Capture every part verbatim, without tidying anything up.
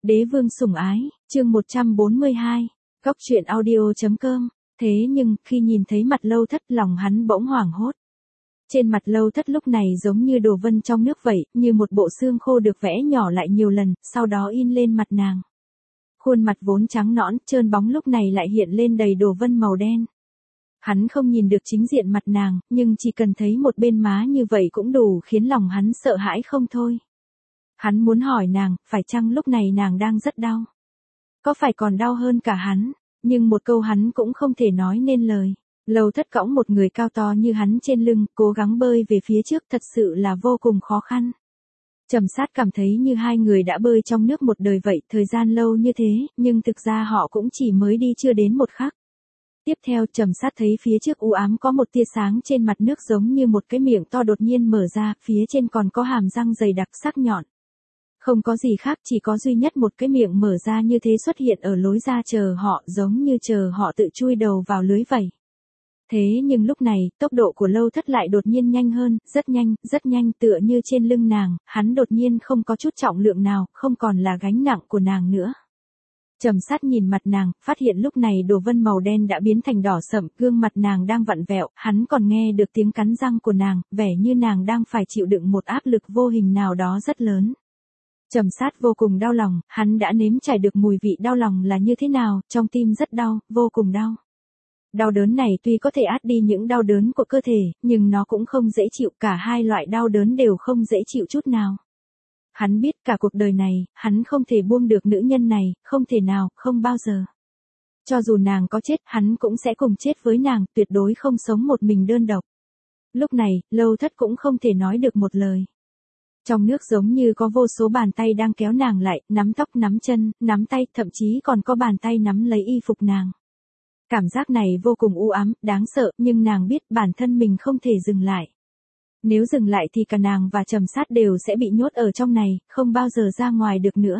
Đế vương sủng ái, chương một trăm bốn mươi hai, Góc truyện audio.com. Thế nhưng, khi nhìn thấy mặt Lâu Thất, lòng hắn bỗng hoảng hốt. Trên mặt Lâu Thất lúc này giống như đồ vân trong nước vậy, như một bộ xương khô được vẽ nhỏ lại nhiều lần, sau đó in lên mặt nàng. Khuôn mặt vốn trắng nõn, trơn bóng lúc này lại hiện lên đầy đồ vân màu đen. Hắn không nhìn được chính diện mặt nàng, nhưng chỉ cần thấy một bên má như vậy cũng đủ khiến lòng hắn sợ hãi không thôi. Hắn muốn hỏi nàng, phải chăng lúc này nàng đang rất đau? Có phải còn đau hơn cả hắn? Nhưng một câu hắn cũng không thể nói nên lời. Lâu Thất cõng một người cao to như hắn trên lưng, cố gắng bơi về phía trước thật sự là vô cùng khó khăn. Trầm Sát cảm thấy như hai người đã bơi trong nước một đời vậy, thời gian lâu như thế, nhưng thực ra họ cũng chỉ mới đi chưa đến một khắc. Tiếp theo Trầm Sát thấy phía trước u ám có một tia sáng trên mặt nước giống như một cái miệng to đột nhiên mở ra, phía trên còn có hàm răng dày đặc sắc nhọn. Không có gì khác, chỉ có duy nhất một cái miệng mở ra như thế xuất hiện ở lối ra chờ họ, giống như chờ họ tự chui đầu vào lưới vậy. Thế nhưng lúc này, tốc độ của Lâu Thất lại đột nhiên nhanh hơn, rất nhanh, rất nhanh, tựa như trên lưng nàng, hắn đột nhiên không có chút trọng lượng nào, không còn là gánh nặng của nàng nữa. Trầm Sát nhìn mặt nàng, phát hiện lúc này đồ vân màu đen đã biến thành đỏ sậm, gương mặt nàng đang vặn vẹo, hắn còn nghe được tiếng cắn răng của nàng, vẻ như nàng đang phải chịu đựng một áp lực vô hình nào đó rất lớn. Trầm Sát vô cùng đau lòng, hắn đã nếm trải được mùi vị đau lòng là như thế nào, trong tim rất đau, vô cùng đau. Đau đớn này tuy có thể át đi những đau đớn của cơ thể, nhưng nó cũng không dễ chịu, cả hai loại đau đớn đều không dễ chịu chút nào. Hắn biết cả cuộc đời này, hắn không thể buông được nữ nhân này, không thể nào, không bao giờ. Cho dù nàng có chết, hắn cũng sẽ cùng chết với nàng, tuyệt đối không sống một mình đơn độc. Lúc này, Lâu Thất cũng không thể nói được một lời. Trong nước giống như có vô số bàn tay đang kéo nàng lại, nắm tóc, nắm chân, nắm tay, thậm chí còn có bàn tay nắm lấy y phục nàng. Cảm giác này vô cùng u ám, đáng sợ, nhưng nàng biết bản thân mình không thể dừng lại. Nếu dừng lại thì cả nàng và Trầm Sát đều sẽ bị nhốt ở trong này, không bao giờ ra ngoài được nữa.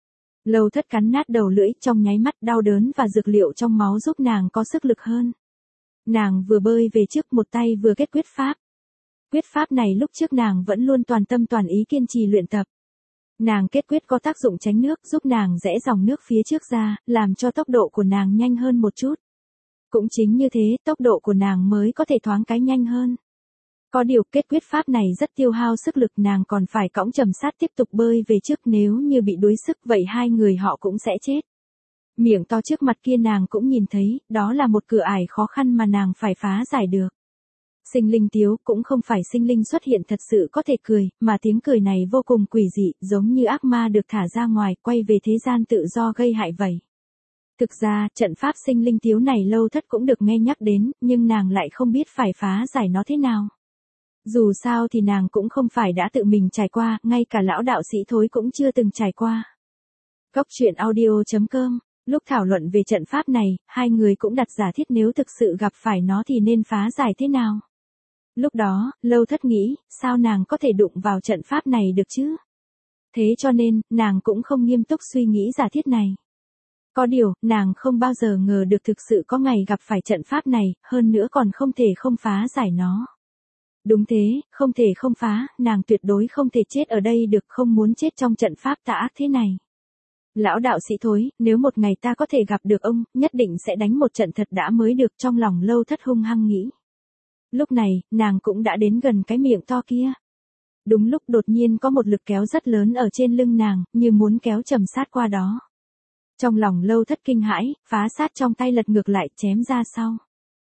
Lâu Thất cắn nát đầu lưỡi, trong nháy mắt đau đớn và dược liệu trong máu giúp nàng có sức lực hơn. Nàng vừa bơi về trước, một tay vừa kết quyết pháp. Quyết pháp này lúc trước nàng vẫn luôn toàn tâm toàn ý kiên trì luyện tập. Nàng kết quyết có tác dụng tránh nước, giúp nàng rẽ dòng nước phía trước ra, làm cho tốc độ của nàng nhanh hơn một chút. Cũng chính như thế, tốc độ của nàng mới có thể thoáng cái nhanh hơn. Có điều kết quyết pháp này rất tiêu hao sức lực, nàng còn phải cõng Trầm Sát tiếp tục bơi về trước, nếu như bị đuối sức vậy hai người họ cũng sẽ chết. Miệng to trước mặt kia nàng cũng nhìn thấy, đó là một cửa ải khó khăn mà nàng phải phá giải được. Sinh linh tiếu cũng không phải sinh linh xuất hiện thật sự có thể cười, mà tiếng cười này vô cùng quỷ dị, giống như ác ma được thả ra ngoài, quay về thế gian tự do gây hại vậy. Thực ra, trận pháp sinh linh tiếu này Lâu Thất cũng được nghe nhắc đến, nhưng nàng lại không biết phải phá giải nó thế nào. Dù sao thì nàng cũng không phải đã tự mình trải qua, ngay cả lão đạo sĩ Thối cũng chưa từng trải qua. Góc truyện audio.com. Lúc thảo luận về trận pháp này, hai người cũng đặt giả thiết nếu thực sự gặp phải nó thì nên phá giải thế nào. Lúc đó, Lâu Thất nghĩ, sao nàng có thể đụng vào trận pháp này được chứ? Thế cho nên, nàng cũng không nghiêm túc suy nghĩ giả thiết này. Có điều, nàng không bao giờ ngờ được thực sự có ngày gặp phải trận pháp này, hơn nữa còn không thể không phá giải nó. Đúng thế, không thể không phá, nàng tuyệt đối không thể chết ở đây được, không muốn chết trong trận pháp tà ác thế này. Lão đạo sĩ Thối, nếu một ngày ta có thể gặp được ông, nhất định sẽ đánh một trận thật đã mới được, trong lòng Lâu Thất hung hăng nghĩ. Lúc này, nàng cũng đã đến gần cái miệng to kia. Đúng lúc đột nhiên có một lực kéo rất lớn ở trên lưng nàng, như muốn kéo Trầm Sát qua đó. Trong lòng Lâu Thất kinh hãi, phá sát trong tay lật ngược lại, chém ra sau.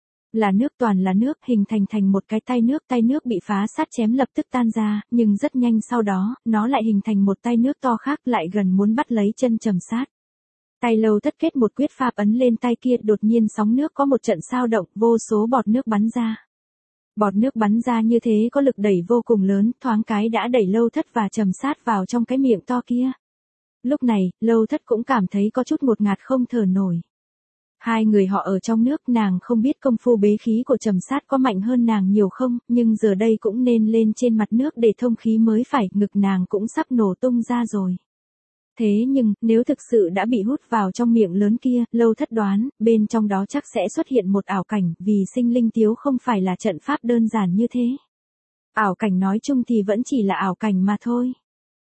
Là nước, toàn là nước, hình thành thành một cái tay nước, tay nước bị phá sát chém lập tức tan ra, nhưng rất nhanh sau đó, nó lại hình thành một tay nước to khác, lại gần muốn bắt lấy chân Trầm Sát. Tay Lâu Thất kết một quyết pháp ấn lên tay kia, đột nhiên sóng nước có một trận sao động, vô số bọt nước bắn ra. Bọt nước bắn ra như thế có lực đẩy vô cùng lớn, thoáng cái đã đẩy Lâu Thất và Trầm Sát vào trong cái miệng to kia. Lúc này, Lâu Thất cũng cảm thấy có chút ngột ngạt không thở nổi. Hai người họ ở trong nước, nàng không biết công phu bế khí của Trầm Sát có mạnh hơn nàng nhiều không, nhưng giờ đây cũng nên lên trên mặt nước để thông khí mới phải, ngực nàng cũng sắp nổ tung ra rồi. Thế nhưng, nếu thực sự đã bị hút vào trong miệng lớn kia, Lâu Thất đoán, bên trong đó chắc sẽ xuất hiện một ảo cảnh, vì sinh linh tiếu không phải là trận pháp đơn giản như thế. Ảo cảnh nói chung thì vẫn chỉ là ảo cảnh mà thôi.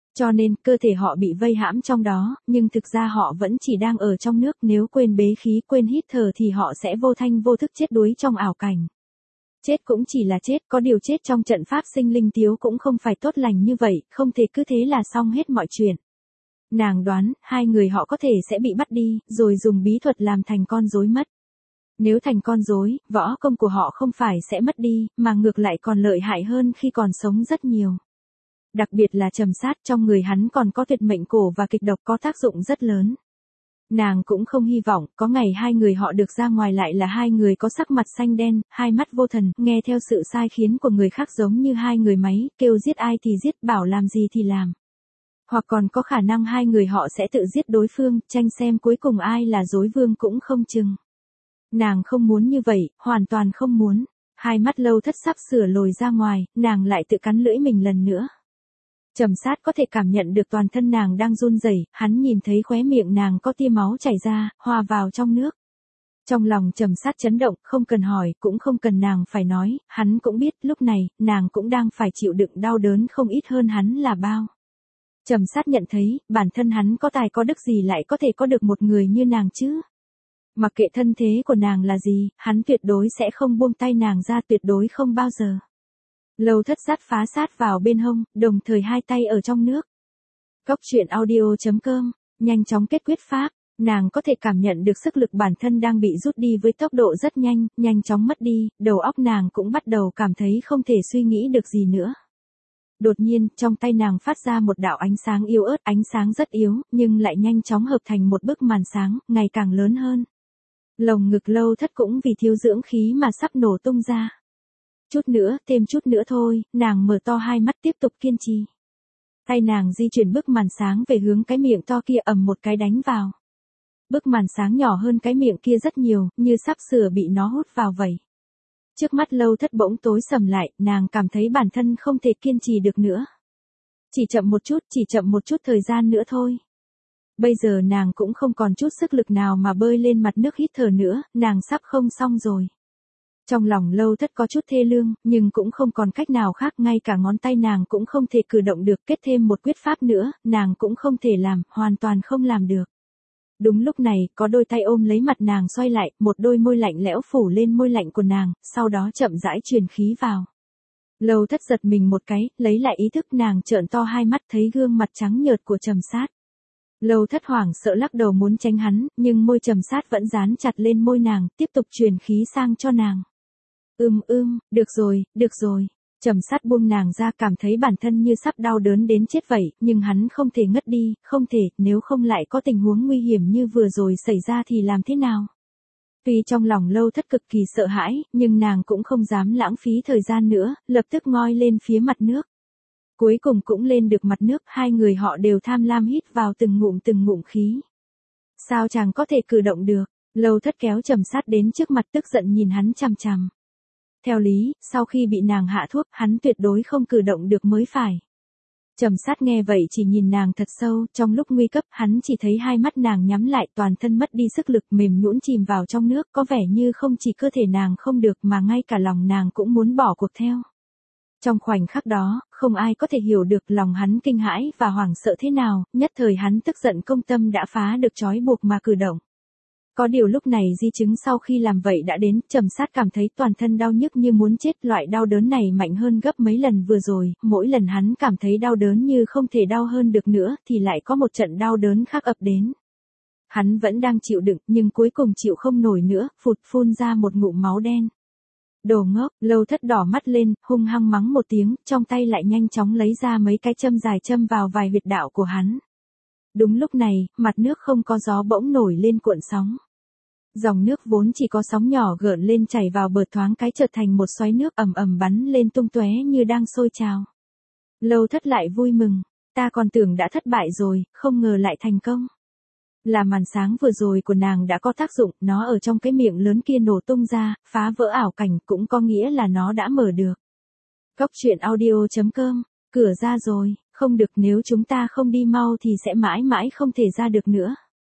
Cho nên, cơ thể họ bị vây hãm trong đó, nhưng thực ra họ vẫn chỉ đang ở trong nước, nếu quên bế khí, quên hít thở thì họ sẽ vô thanh vô thức chết đuối trong ảo cảnh. Chết cũng chỉ là chết, có điều chết trong trận pháp sinh linh tiếu cũng không phải tốt lành như vậy, không thể cứ thế là xong hết mọi chuyện. Nàng đoán, hai người họ có thể sẽ bị bắt đi, rồi dùng bí thuật làm thành con rối mất. Nếu thành con rối, võ công của họ không phải sẽ mất đi, mà ngược lại còn lợi hại hơn khi còn sống rất nhiều. Đặc biệt là trầm sát, trong người hắn còn có tuyệt mệnh cổ và kịch độc có tác dụng rất lớn. Nàng cũng không hy vọng, có ngày hai người họ được ra ngoài lại là hai người có sắc mặt xanh đen, hai mắt vô thần, nghe theo sự sai khiến của người khác giống như hai người máy, kêu giết ai thì giết, bảo làm gì thì làm. Hoặc còn có khả năng hai người họ sẽ tự giết đối phương, tranh xem cuối cùng ai là rối vương cũng không chừng. Nàng không muốn như vậy, hoàn toàn không muốn. Hai mắt Lâu Thất sắp sửa lồi ra ngoài, nàng lại tự cắn lưỡi mình lần nữa. Trầm sát có thể cảm nhận được toàn thân nàng đang run rẩy, hắn nhìn thấy khóe miệng nàng có tia máu chảy ra, hòa vào trong nước. Trong lòng trầm sát chấn động, không cần hỏi, cũng không cần nàng phải nói, hắn cũng biết lúc này, nàng cũng đang phải chịu đựng đau đớn không ít hơn hắn là bao. Trầm sát nhận thấy, bản thân hắn có tài có đức gì lại có thể có được một người như nàng chứ. Mặc kệ thân thế của nàng là gì, hắn tuyệt đối sẽ không buông tay nàng ra, tuyệt đối không bao giờ. Lâu Thất sát phá sát vào bên hông, đồng thời hai tay ở trong nước. Cốc truyện audio chấm com, nhanh chóng kết quyết pháp, nàng có thể cảm nhận được sức lực bản thân đang bị rút đi với tốc độ rất nhanh, nhanh chóng mất đi, đầu óc nàng cũng bắt đầu cảm thấy không thể suy nghĩ được gì nữa. Đột nhiên, trong tay nàng phát ra một đạo ánh sáng yếu ớt, ánh sáng rất yếu, nhưng lại nhanh chóng hợp thành một bức màn sáng, ngày càng lớn hơn. Lồng ngực Lâu Thất cũng vì thiếu dưỡng khí mà sắp nổ tung ra. Chút nữa, thêm chút nữa thôi, nàng mở to hai mắt tiếp tục kiên trì. Tay nàng di chuyển bức màn sáng về hướng cái miệng to kia, ầm một cái đánh vào. Bức màn sáng nhỏ hơn cái miệng kia rất nhiều, như sắp sửa bị nó hút vào vậy. Trước mắt Lâu Thất bỗng tối sầm lại, nàng cảm thấy bản thân không thể kiên trì được nữa. Chỉ chậm một chút, chỉ chậm một chút thời gian nữa thôi. Bây giờ nàng cũng không còn chút sức lực nào mà bơi lên mặt nước hít thở nữa, nàng sắp không xong rồi. Trong lòng Lâu Thất có chút thê lương, nhưng cũng không còn cách nào khác, ngay cả ngón tay nàng cũng không thể cử động được, kết thêm một quyết pháp nữa, nàng cũng không thể làm, hoàn toàn không làm được. Đúng lúc này, có đôi tay ôm lấy mặt nàng xoay lại, một đôi môi lạnh lẽo phủ lên môi lạnh của nàng, sau đó chậm rãi truyền khí vào. Lâu Thất giật mình một cái, lấy lại ý thức, nàng trợn to hai mắt thấy gương mặt trắng nhợt của Trầm Sát. Lâu Thất hoảng sợ lắc đầu muốn tránh hắn, nhưng môi Trầm Sát vẫn dán chặt lên môi nàng, tiếp tục truyền khí sang cho nàng. Ưm ưm, được rồi, được rồi. Trầm Sát buông nàng ra, cảm thấy bản thân như sắp đau đớn đến chết vậy, nhưng hắn không thể ngất đi, không thể, nếu không lại có tình huống nguy hiểm như vừa rồi xảy ra thì làm thế nào? Tuy trong lòng Lâu Thất cực kỳ sợ hãi, nhưng nàng cũng không dám lãng phí thời gian nữa, lập tức ngoi lên phía mặt nước. Cuối cùng cũng lên được mặt nước, hai người họ đều tham lam hít vào từng ngụm từng ngụm khí. Sao chàng có thể cử động được? Lâu Thất kéo Trầm Sát đến trước mặt, tức giận nhìn hắn chằm chằm. Theo lý, sau khi bị nàng hạ thuốc, hắn tuyệt đối không cử động được mới phải. Trầm Sát nghe vậy chỉ nhìn nàng thật sâu, trong lúc nguy cấp, hắn chỉ thấy hai mắt nàng nhắm lại, toàn thân mất đi sức lực, mềm nhũn chìm vào trong nước, có vẻ như không chỉ cơ thể nàng không được mà ngay cả lòng nàng cũng muốn bỏ cuộc theo. Trong khoảnh khắc đó, không ai có thể hiểu được lòng hắn kinh hãi và hoảng sợ thế nào, nhất thời hắn tức giận công tâm đã phá được trói buộc mà cử động. Có điều lúc này di chứng sau khi làm vậy đã đến, Trầm Sát cảm thấy toàn thân đau nhức như muốn chết, loại đau đớn này mạnh hơn gấp mấy lần vừa rồi, mỗi lần hắn cảm thấy đau đớn như không thể đau hơn được nữa, thì lại có một trận đau đớn khác ập đến. Hắn vẫn đang chịu đựng, nhưng cuối cùng chịu không nổi nữa, phụt phun ra một ngụm máu đen. Đồ ngốc, Lâu Thất đỏ mắt lên, hung hăng mắng một tiếng, trong tay lại nhanh chóng lấy ra mấy cái châm dài châm vào vài huyệt đạo của hắn. Đúng lúc này, mặt nước không có gió bỗng nổi lên cuộn sóng. Dòng nước vốn chỉ có sóng nhỏ gợn lên chảy vào bờ thoáng cái chợt thành một xoáy nước ầm ầm bắn lên tung tóe như đang sôi trào. Lâu Thất lại vui mừng, ta còn tưởng đã thất bại rồi, không ngờ lại thành công. Là màn sáng vừa rồi của nàng đã có tác dụng, nó ở trong cái miệng lớn kia nổ tung ra, phá vỡ ảo cảnh, cũng có nghĩa là nó đã mở được. Cốc truyện audio chấm com, cửa ra rồi, không được, nếu chúng ta không đi mau thì sẽ mãi mãi không thể ra được nữa.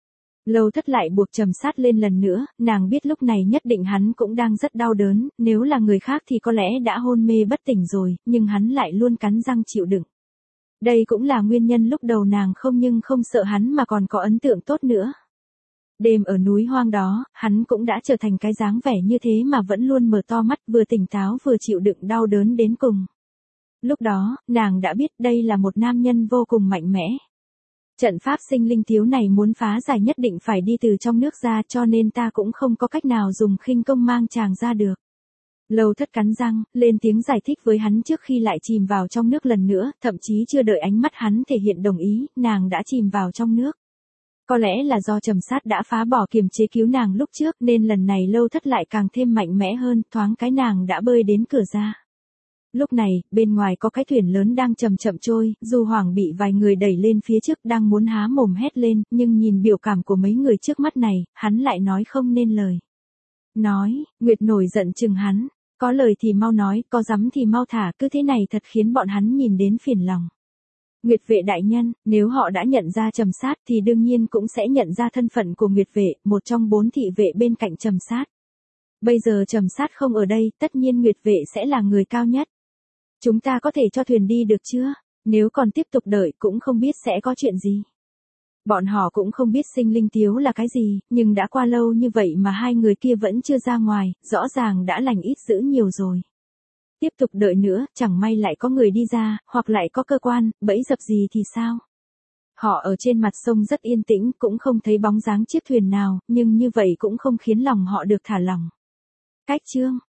Lâu Thất lại buộc Trầm Sát lên lần nữa, nàng biết lúc này nhất định hắn cũng đang rất đau đớn, nếu là người khác thì có lẽ đã hôn mê bất tỉnh rồi, nhưng hắn lại luôn cắn răng chịu đựng. Đây cũng là nguyên nhân lúc đầu nàng không nhưng không sợ hắn mà còn có ấn tượng tốt nữa. Đêm ở núi hoang đó, hắn cũng đã trở thành cái dáng vẻ như thế mà vẫn luôn mở to mắt, vừa tỉnh táo vừa chịu đựng đau đớn đến cùng. Lúc đó, nàng đã biết đây là một nam nhân vô cùng mạnh mẽ. Trận pháp sinh linh thiếu này muốn phá giải nhất định phải đi từ trong nước ra, cho nên ta cũng không có cách nào dùng khinh công mang chàng ra được. Lâu Thất cắn răng, lên tiếng giải thích với hắn trước khi lại chìm vào trong nước lần nữa, thậm chí chưa đợi ánh mắt hắn thể hiện đồng ý, nàng đã chìm vào trong nước. Có lẽ là do Trầm Sát đã phá bỏ kiềm chế cứu nàng lúc trước nên lần này Lâu Thất lại càng thêm mạnh mẽ hơn, thoáng cái nàng đã bơi đến cửa ra. Lúc này, bên ngoài có cái thuyền lớn đang chậm chậm trôi, Du Hoàng bị vài người đẩy lên phía trước đang muốn há mồm hét lên, nhưng nhìn biểu cảm của mấy người trước mắt này, hắn lại nói không nên lời. Nói, Nguyệt nổi giận chừng hắn, có lời thì mau nói, có dám thì mau thả, cứ thế này thật khiến bọn hắn nhìn đến phiền lòng. Nguyệt vệ đại nhân, nếu họ đã nhận ra Trầm Sát thì đương nhiên cũng sẽ nhận ra thân phận của Nguyệt vệ, một trong bốn thị vệ bên cạnh Trầm Sát. Bây giờ Trầm Sát không ở đây, tất nhiên Nguyệt vệ sẽ là người cao nhất. Chúng ta có thể cho thuyền đi được chưa? Nếu còn tiếp tục đợi cũng không biết sẽ có chuyện gì. Bọn họ cũng không biết sinh linh tiếu là cái gì, nhưng đã qua lâu như vậy mà hai người kia vẫn chưa ra ngoài, rõ ràng đã lành ít dữ nhiều rồi. Tiếp tục đợi nữa, chẳng may lại có người đi ra, hoặc lại có cơ quan, bẫy dập gì thì sao? Họ ở trên mặt sông rất yên tĩnh, cũng không thấy bóng dáng chiếc thuyền nào, nhưng như vậy cũng không khiến lòng họ được thả lỏng. Cách chương